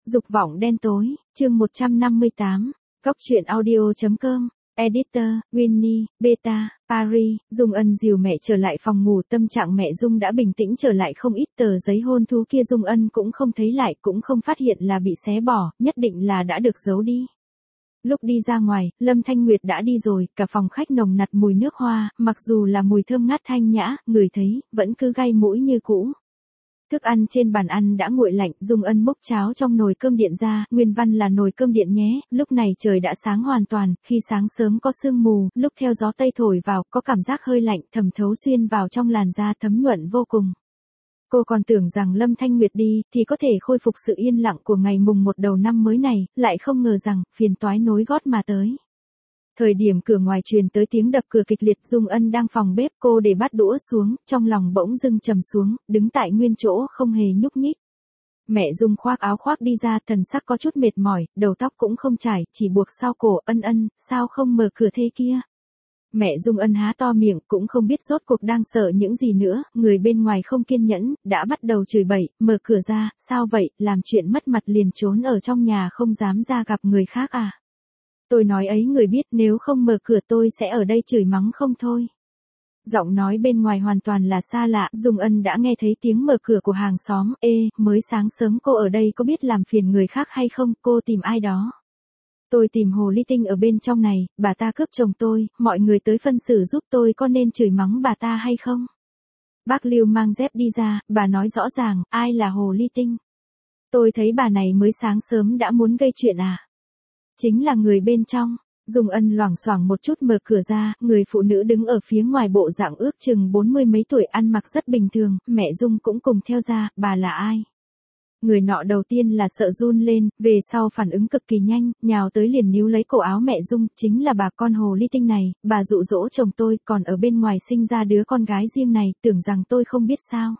Dục vọng đen tối, chương 158, Góc truyện audio.com, Editor, Winnie, Beta, Paris, Dung Ân dìu mẹ trở lại phòng ngủ, tâm trạng mẹ Dung đã bình tĩnh trở lại không ít. Tờ giấy hôn thú kia Dung Ân cũng không thấy lại, cũng không phát hiện là bị xé bỏ, nhất định là đã được giấu đi. Lúc đi ra ngoài, Lâm Thanh Nguyệt đã đi rồi, cả phòng khách nồng nặc mùi nước hoa, mặc dù là mùi thơm ngát thanh nhã, người thấy, vẫn cứ gai mũi như cũ. Thức ăn trên bàn ăn đã nguội lạnh, Dung Ân múc cháo trong nồi cơm điện ra, nguyên văn là nồi cơm điện nhé, lúc này trời đã sáng hoàn toàn, khi sáng sớm có sương mù, lúc theo gió tây thổi vào, có cảm giác hơi lạnh, thẩm thấu xuyên vào trong làn da thấm nhuận vô cùng. Cô còn tưởng rằng Lâm Thanh Nguyệt đi, thì có thể khôi phục sự yên lặng của ngày mùng 1 đầu năm mới này, lại không ngờ rằng, phiền toái nối gót mà tới. Thời điểm cửa ngoài truyền tới tiếng đập cửa kịch liệt, Dung Ân đang phòng bếp, cô để bát đũa xuống, trong lòng bỗng dưng trầm xuống, đứng tại nguyên chỗ không hề nhúc nhích. Mẹ Dung khoác áo khoác đi ra, thần sắc có chút mệt mỏi, đầu tóc cũng không chải, chỉ buộc sau cổ. Ân, sao không mở cửa thế kia? Mẹ Dung Ân há to miệng, cũng không biết rốt cuộc đang sợ những gì nữa, người bên ngoài không kiên nhẫn, đã bắt đầu chửi bậy, mở cửa ra, sao vậy, làm chuyện mất mặt liền trốn ở trong nhà không dám ra gặp người khác à? Tôi nói ấy người biết, nếu không mở cửa tôi sẽ ở đây chửi mắng không thôi. Giọng nói bên ngoài hoàn toàn là xa lạ, Dung Ân đã nghe thấy tiếng mở cửa của hàng xóm. Mới sáng sớm cô ở đây có biết làm phiền người khác hay không, cô tìm ai đó? Tôi tìm hồ ly tinh ở bên trong này, bà ta cướp chồng tôi, mọi người tới phân xử giúp tôi, có nên chửi mắng bà ta hay không? Bác Lưu mang dép đi ra, bà nói rõ ràng, ai là hồ ly tinh? Tôi thấy bà này mới sáng sớm đã muốn gây chuyện à? Chính là người bên trong. Dung Ân loảng xoảng một chút mở cửa ra, người phụ nữ đứng ở phía ngoài bộ dạng ước chừng 40 mấy tuổi, ăn mặc rất bình thường, mẹ Dung cũng cùng theo ra, bà là ai? Người nọ đầu tiên là sợ run lên, về sau phản ứng cực kỳ nhanh, nhào tới liền níu lấy cổ áo mẹ Dung, chính là bà con hồ ly tinh này, bà dụ dỗ chồng tôi, còn ở bên ngoài sinh ra đứa con gái riêng này, tưởng rằng tôi không biết sao.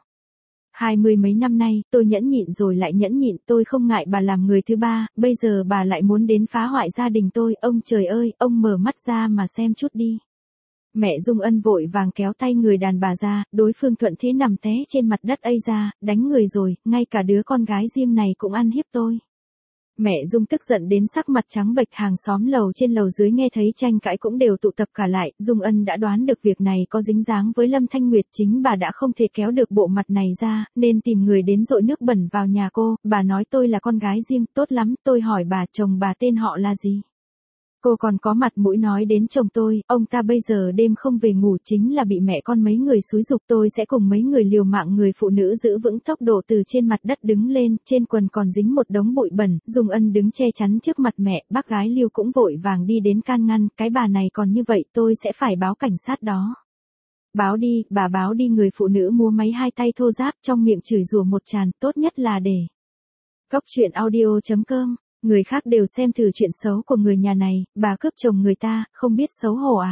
20 mấy năm nay, tôi nhẫn nhịn rồi lại nhẫn nhịn, tôi không ngại bà làm người thứ ba, bây giờ bà lại muốn đến phá hoại gia đình tôi, ông trời ơi, ông mở mắt ra mà xem chút đi. Mẹ Dung Ân vội vàng kéo tay người đàn bà ra, đối phương thuận thế nằm té trên mặt đất ây ra, đánh người rồi, ngay cả đứa con gái riêng này cũng ăn hiếp tôi. Mẹ Dung tức giận đến sắc mặt trắng bệch, hàng xóm lầu trên lầu dưới nghe thấy tranh cãi cũng đều tụ tập cả lại, Dung Ân đã đoán được việc này có dính dáng với Lâm Thanh Nguyệt, chính bà đã không thể kéo được bộ mặt này ra, nên tìm người đến dội nước bẩn vào nhà cô, bà nói tôi là con gái riêng, tốt lắm, tôi hỏi bà, chồng bà tên họ là gì? Cô còn có mặt mũi nói đến chồng tôi, ông ta bây giờ đêm không về ngủ, chính là bị mẹ con mấy người xúi giục, tôi sẽ cùng mấy người liều mạng. Người phụ nữ giữ vững tốc độ từ trên mặt đất đứng lên, trên quần còn dính một đống bụi bẩn, Dung Ân đứng che chắn trước mặt mẹ, bác gái Lưu cũng vội vàng đi đến can ngăn, cái bà này còn như vậy tôi sẽ phải báo cảnh sát đó. Báo đi, bà báo đi. Người phụ nữ múa máy hai tay thô ráp, trong miệng chửi rủa một tràn, tốt nhất là để Góc truyện audio.com. Người khác đều xem thử chuyện xấu của người nhà này, bà cướp chồng người ta, không biết xấu hổ à?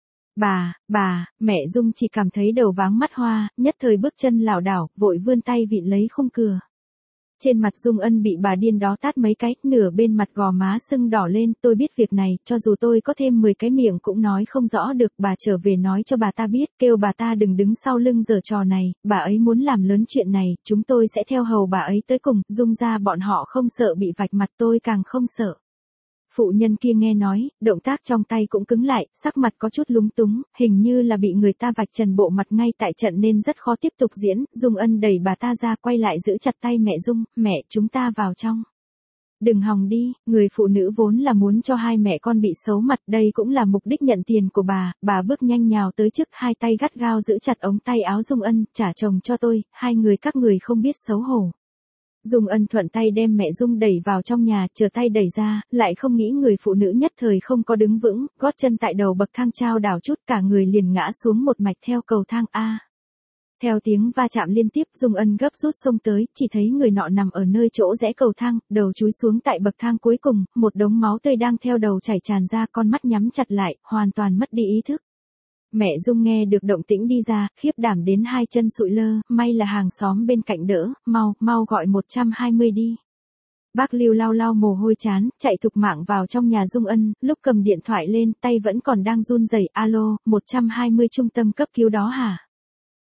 Mẹ Dung chỉ cảm thấy đầu váng mắt hoa, nhất thời bước chân lảo đảo, vội vươn tay vịn lấy khung cửa. Trên mặt Dung Ân bị bà điên đó tát mấy cái, nửa bên mặt gò má sưng đỏ lên, tôi biết việc này, cho dù tôi có thêm 10 cái miệng cũng nói không rõ được, bà trở về nói cho bà ta biết, kêu bà ta đừng đứng sau lưng giở trò này, bà ấy muốn làm lớn chuyện này, chúng tôi sẽ theo hầu bà ấy tới cùng, Dung ra bọn họ không sợ bị vạch mặt, tôi càng không sợ. Phụ nhân kia nghe nói, động tác trong tay cũng cứng lại, sắc mặt có chút lúng túng, hình như là bị người ta vạch trần bộ mặt ngay tại trận nên rất khó tiếp tục diễn. Dung Ân đẩy bà ta ra, quay lại giữ chặt tay mẹ Dung, mẹ, chúng ta vào trong. Đừng hòng đi, người phụ nữ vốn là muốn cho hai mẹ con bị xấu mặt, đây cũng là mục đích nhận tiền của bà bước nhanh nhào tới trước, hai tay gắt gao giữ chặt ống tay áo Dung Ân, trả chồng cho tôi, hai người các người không biết xấu hổ. Dung Ân thuận tay đem mẹ Dung đẩy vào trong nhà, chờ tay đẩy ra, lại không nghĩ người phụ nữ nhất thời không có đứng vững, gót chân tại đầu bậc thang trao đảo chút, cả người liền ngã xuống một mạch theo cầu thang A. Theo tiếng va chạm liên tiếp, Dung Ân gấp rút xông tới, chỉ thấy người nọ nằm ở nơi chỗ rẽ cầu thang, đầu chúi xuống tại bậc thang cuối cùng, một đống máu tươi đang theo đầu chảy tràn ra, con mắt nhắm chặt lại, hoàn toàn mất đi ý thức. Mẹ Dung nghe được động tĩnh đi ra, khiếp đảm đến hai chân sụi lơ, may là hàng xóm bên cạnh đỡ, mau gọi 120 đi. Bác Lưu lau lau mồ hôi chán, chạy thục mạng vào trong nhà Dung Ân, lúc cầm điện thoại lên, tay vẫn còn đang run rẩy, alo, 120 trung tâm cấp cứu đó hả?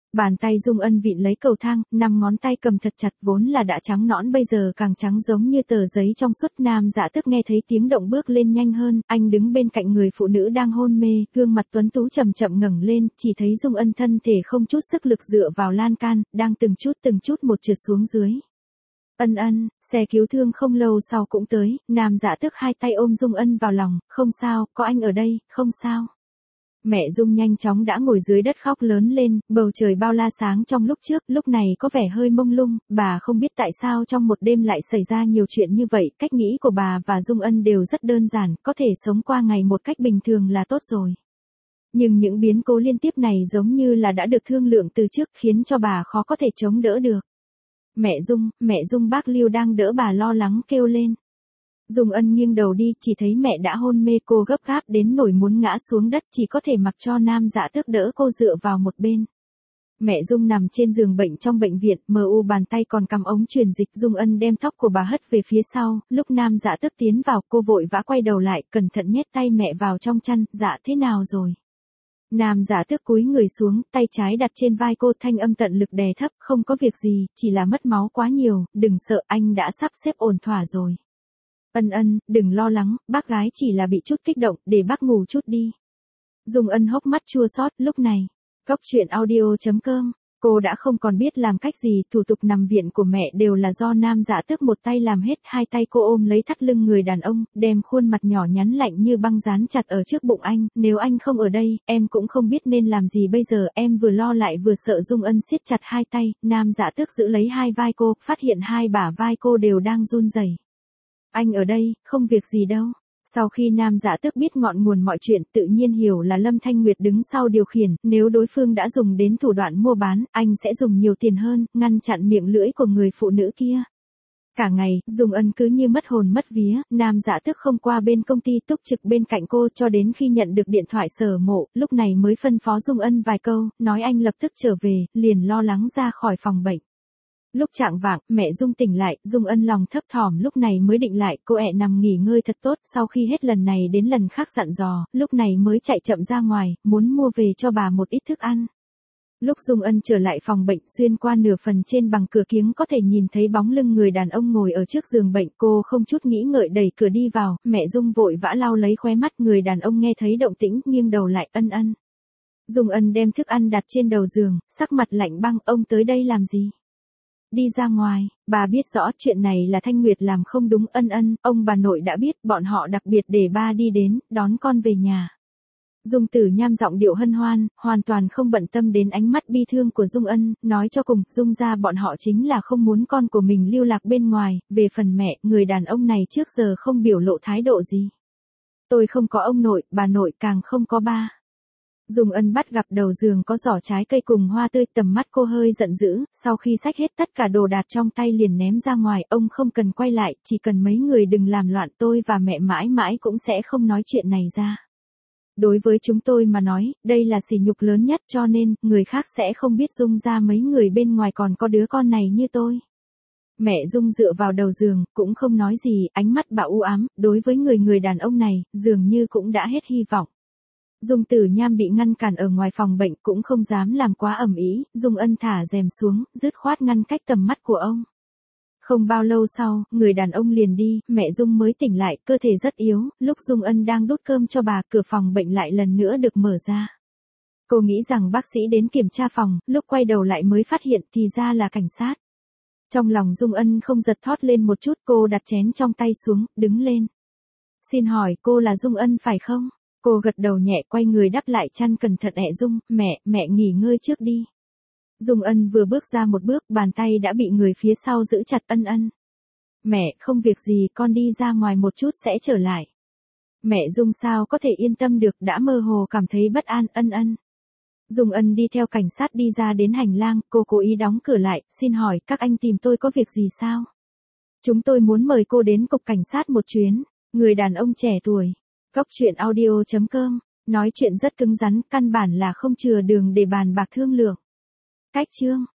Bàn tay Dung Ân vịn lấy cầu thang, 5 ngón tay cầm thật chặt, vốn là đã trắng nõn bây giờ càng trắng giống như tờ giấy trong suốt. Nam Dạ Tước nghe thấy tiếng động bước lên nhanh hơn, anh đứng bên cạnh người phụ nữ đang hôn mê, gương mặt tuấn tú chậm chậm ngẩng lên, chỉ thấy Dung Ân thân thể không chút sức lực dựa vào lan can, đang từng chút một trượt xuống dưới. Ân Ân, xe cứu thương không lâu sau cũng tới, Nam Dạ Tước hai tay ôm Dung Ân vào lòng, không sao, có anh ở đây, không sao. Mẹ Dung nhanh chóng đã ngồi dưới đất khóc lớn lên, bầu trời bao la sáng trong lúc trước, lúc này có vẻ hơi mông lung, bà không biết tại sao trong một đêm lại xảy ra nhiều chuyện như vậy, cách nghĩ của bà và Dung Ân đều rất đơn giản, có thể sống qua ngày một cách bình thường là tốt rồi. Nhưng những biến cố liên tiếp này giống như là đã được thương lượng từ trước khiến cho bà khó có thể chống đỡ được. Mẹ Dung, bác Lưu đang đỡ bà lo lắng kêu lên. Dung Ân nghiêng đầu đi, chỉ thấy mẹ đã hôn mê, cô gấp gáp đến nỗi muốn ngã xuống đất, chỉ có thể mặc cho Nam Dạ Tước đỡ cô dựa vào một bên. Mẹ Dung nằm trên giường bệnh trong bệnh viện, bàn tay còn cầm ống truyền dịch. Dung Ân đem tóc của bà hất về phía sau, lúc Nam Dạ Tước tiến vào, cô vội vã quay đầu lại, cẩn thận nhét tay mẹ vào trong chăn. Dạ thế nào rồi? Nam Dạ Tước cúi người xuống, tay trái đặt trên vai cô, thanh âm tận lực đè thấp, không có việc gì, chỉ là mất máu quá nhiều, đừng sợ, anh đã sắp xếp ổn thỏa rồi. Ân, đừng lo lắng, bác gái chỉ là bị chút kích động, để bác ngủ chút đi. Dung Ân hốc mắt chua xót. Lúc này, Cóc truyện audio.com, cô đã không còn biết làm cách gì, thủ tục nằm viện của mẹ đều là do Nam Dạ Tước một tay làm hết, hai tay cô ôm lấy thắt lưng người đàn ông, đem khuôn mặt nhỏ nhắn lạnh như băng dán chặt ở trước bụng anh, nếu anh không ở đây, em cũng không biết nên làm gì bây giờ, em vừa lo lại vừa sợ. Dung Ân siết chặt hai tay, Nam Dạ Tước giữ lấy hai vai cô, phát hiện hai bả vai cô đều đang run rẩy. Anh ở đây, không việc gì đâu. Sau khi Nam Dạ Tước biết ngọn nguồn mọi chuyện, tự nhiên hiểu là Lâm Thanh Nguyệt đứng sau điều khiển, nếu đối phương đã dùng đến thủ đoạn mua bán, anh sẽ dùng nhiều tiền hơn, ngăn chặn miệng lưỡi của người phụ nữ kia. Cả ngày, Dung Ân cứ như mất hồn mất vía, Nam Dạ Tước không qua bên công ty túc trực bên cạnh cô cho đến khi nhận được điện thoại Sở Mộ, lúc này mới phân phó Dung Ân vài câu, nói anh lập tức trở về, liền lo lắng ra khỏi phòng bệnh. Lúc chạng vạng, mẹ Dung tỉnh lại, Dung Ân lòng thấp thỏm lúc này mới định lại, cô ẹ nằm nghỉ ngơi thật tốt, sau khi hết lần này đến lần khác dặn dò, lúc này mới chạy chậm ra ngoài, muốn mua về cho bà một ít thức ăn. Lúc Dung Ân trở lại phòng bệnh, xuyên qua nửa phần trên bằng cửa kiếng có thể nhìn thấy bóng lưng người đàn ông ngồi ở trước giường bệnh, cô không chút nghĩ ngợi đẩy cửa đi vào, mẹ Dung vội vã lau lấy khóe mắt, người đàn ông nghe thấy động tĩnh, nghiêng đầu lại, Ân. Dung Ân đem thức ăn đặt trên đầu giường, sắc mặt lạnh băng, ông tới đây làm gì? Đi ra ngoài, bà biết rõ chuyện này là Thanh Nguyệt làm không đúng. Ân, ông bà nội đã biết, bọn họ đặc biệt để ba đi đến, đón con về nhà. Dung Tử Nham giọng điệu hân hoan, hoàn toàn không bận tâm đến ánh mắt bi thương của Dung Ân, nói cho cùng, Dung gia bọn họ chính là không muốn con của mình lưu lạc bên ngoài, về phần mẹ, người đàn ông này trước giờ không biểu lộ thái độ gì. Tôi không có ông nội, bà nội càng không có ba. Dung Ân bắt gặp đầu giường có giỏ trái cây cùng hoa tươi, tầm mắt cô hơi giận dữ, sau khi xách hết tất cả đồ đạc trong tay liền ném ra ngoài, ông không cần quay lại, chỉ cần mấy người đừng làm loạn, tôi và mẹ mãi mãi cũng sẽ không nói chuyện này ra. Đối với chúng tôi mà nói, đây là sỉ nhục lớn nhất, cho nên, người khác sẽ không biết Dung ra mấy người bên ngoài còn có đứa con này như tôi. Mẹ Dung dựa vào đầu giường, cũng không nói gì, ánh mắt bà u ám, đối với người đàn ông này, dường như cũng đã hết hy vọng. Dung Tử Nham bị ngăn cản ở ngoài phòng bệnh cũng không dám làm quá ầm ĩ, Dung Ân thả rèm xuống, dứt khoát ngăn cách tầm mắt của ông. Không bao lâu sau, người đàn ông liền đi, mẹ Dung mới tỉnh lại, cơ thể rất yếu, lúc Dung Ân đang đút cơm cho bà, cửa phòng bệnh lại lần nữa được mở ra. Cô nghĩ rằng bác sĩ đến kiểm tra phòng, lúc quay đầu lại mới phát hiện thì ra là cảnh sát. Trong lòng Dung Ân không giật thót lên một chút, cô đặt chén trong tay xuống, đứng lên. Xin hỏi cô là Dung Ân phải không? Cô gật đầu nhẹ, quay người đắp lại chăn cẩn thận. Dung, mẹ nghỉ ngơi trước đi. Dung Ân vừa bước ra một bước, bàn tay đã bị người phía sau giữ chặt. Ân. Mẹ, không việc gì, con đi ra ngoài một chút sẽ trở lại. Mẹ Dung sao có thể yên tâm được, đã mơ hồ cảm thấy bất an. Ân. Dung Ân đi theo cảnh sát đi ra đến hành lang, cô cố ý đóng cửa lại, xin hỏi, các anh tìm tôi có việc gì sao? Chúng tôi muốn mời cô đến cục cảnh sát một chuyến. Người đàn ông trẻ tuổi. Cóc truyện audio.com, nói chuyện rất cứng rắn, căn bản là không chừa đường để bàn bạc thương lượng. Cách chương